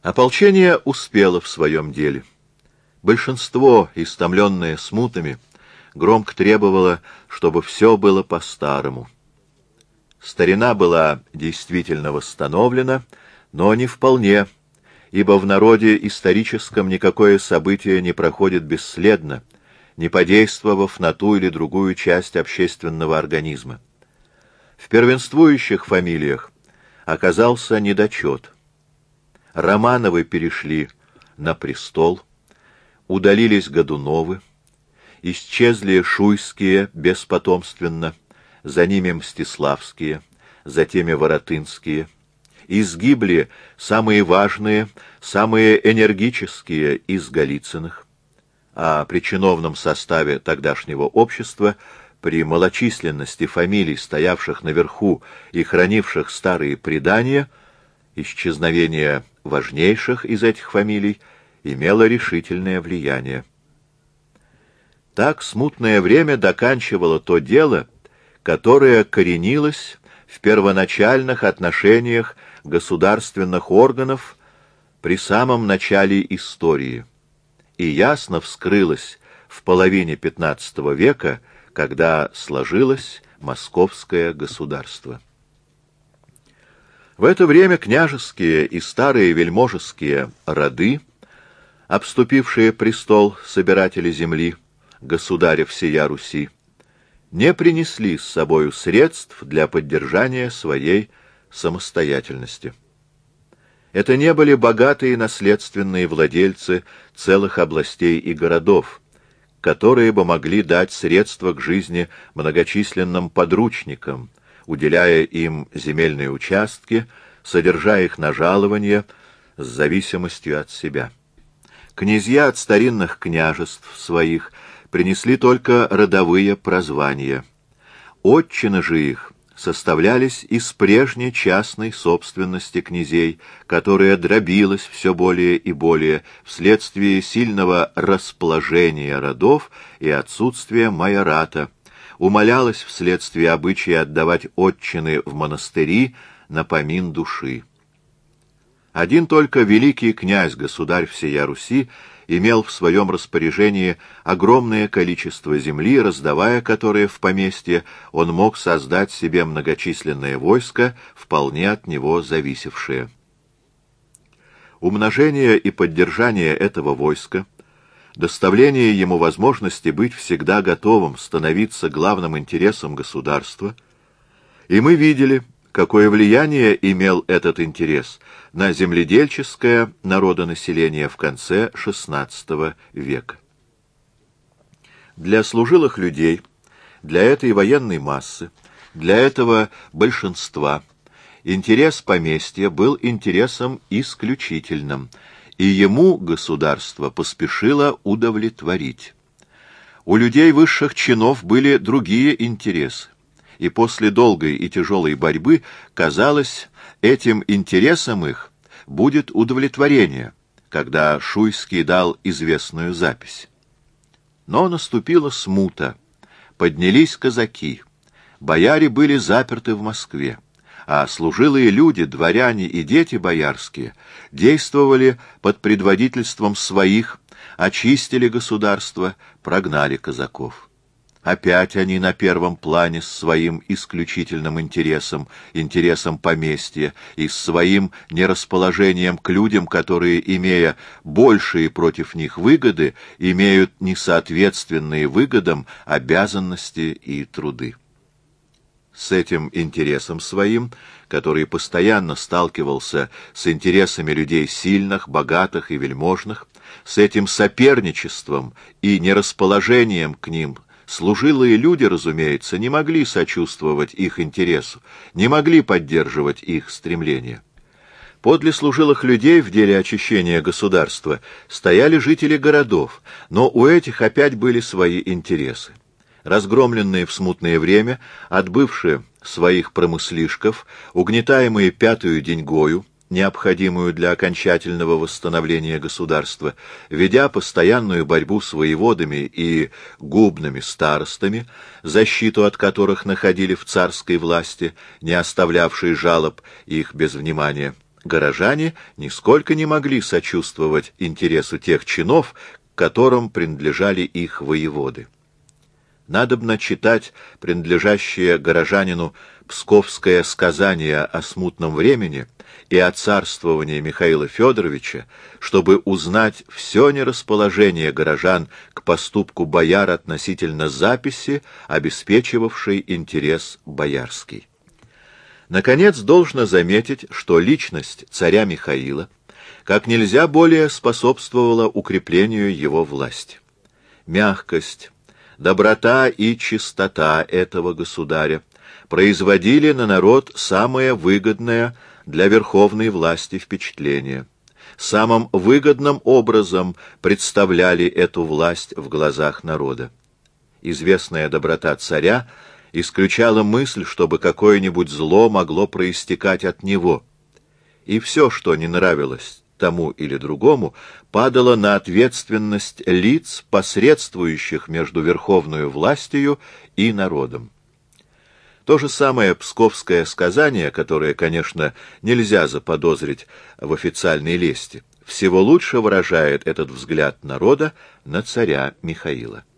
Ополчение успело в своем деле. Большинство, истомленное смутами, громко требовало, чтобы все было по-старому. Старина была действительно восстановлена, но не вполне, ибо в народе историческом никакое событие не проходит бесследно, не подействовав на ту или другую часть общественного организма. В первенствующих фамилиях оказался недочет. Романовы перешли на престол, удалились Годуновы, исчезли Шуйские беспотомственно, за ними Мстиславские, затем Воротынские, изгибли самые важные, самые энергические из Голицыных, а при чиновном составе тогдашнего общества, при малочисленности фамилий, стоявших наверху и хранивших старые предания, исчезновение важнейших из этих фамилий имело решительное влияние. Так смутное время доканчивало то дело, которое коренилось в первоначальных отношениях государственных органов при самом начале истории и ясно вскрылось в половине XV века, когда сложилось московское государство. В это время княжеские и старые вельможеские роды, обступившие престол собиратели земли, государя всея Руси, не принесли с собою средств для поддержания своей самостоятельности. Это не были богатые наследственные владельцы целых областей и городов, которые бы могли дать средства к жизни многочисленным подручникам, уделяя им земельные участки, содержа их на жалование с зависимостью от себя. Князья от старинных княжеств своих принесли только родовые прозвания. Отчины же их составлялись из прежней частной собственности князей, которая дробилась все более и более вследствие сильного расположения родов и отсутствия майората, умалялась вследствие обычая отдавать отчины в монастыри на помин души. Один только великий князь, государь всея Руси, имел в своем распоряжении огромное количество земли, раздавая которое в поместье, он мог создать себе многочисленное войско, вполне от него зависевшее. Умножение и поддержание этого войска, доставление ему возможности быть всегда готовым становиться главным интересом государства, и мы видели, какое влияние имел этот интерес на земледельческое народонаселение в конце XVI века. Для служилых людей, для этой военной массы, для этого большинства интерес поместья был интересом исключительным, и ему государство поспешило удовлетворить. У людей высших чинов были другие интересы, и после долгой и тяжелой борьбы, казалось, этим интересом их будет удовлетворение, когда Шуйский дал известную запись. Но наступила смута, поднялись казаки, бояре были заперты в Москве, а служилые люди, дворяне и дети боярские действовали под предводительством своих, очистили государство, прогнали казаков. Опять они на первом плане с своим исключительным интересом, интересом поместья, и с своим нерасположением к людям, которые, имея большие против них выгоды, имеют несоответственные выгодам обязанности и труды. С этим интересом своим, который постоянно сталкивался с интересами людей сильных, богатых и вельможных, с этим соперничеством и нерасположением к ним, служилые люди, разумеется, не могли сочувствовать их интересу, не могли поддерживать их стремления. Подле служилых людей в деле очищения государства стояли жители городов, но у этих опять были свои интересы. Разгромленные в смутное время, отбывшие своих промыслишков, угнетаемые пятую деньгою, необходимую для окончательного восстановления государства, ведя постоянную борьбу с воеводами и губными старостами, защиту от которых находили в царской власти, не оставлявшей жалоб их без внимания, горожане нисколько не могли сочувствовать интересу тех чинов, к которым принадлежали их воеводы. Надобно читать принадлежащее горожанину псковское сказание о смутном времени и о царствовании Михаила Федоровича, чтобы узнать все нерасположение горожан к поступку бояр относительно записи, обеспечивавшей интерес боярский. Наконец, должно заметить, что личность царя Михаила как нельзя более способствовала укреплению его власти. Мягкость, доброта и чистота этого государя производили на народ самое выгодное для верховной власти впечатление. Самым выгодным образом представляли эту власть в глазах народа. Известная доброта царя исключала мысль, чтобы какое-нибудь зло могло проистекать от него, и все, что не нравилось тому или другому, падало на ответственность лиц, посредствующих между верховную властью и народом. То же самое псковское сказание, которое, конечно, нельзя заподозрить в официальной лести, всего лучше выражает этот взгляд народа на царя Михаила.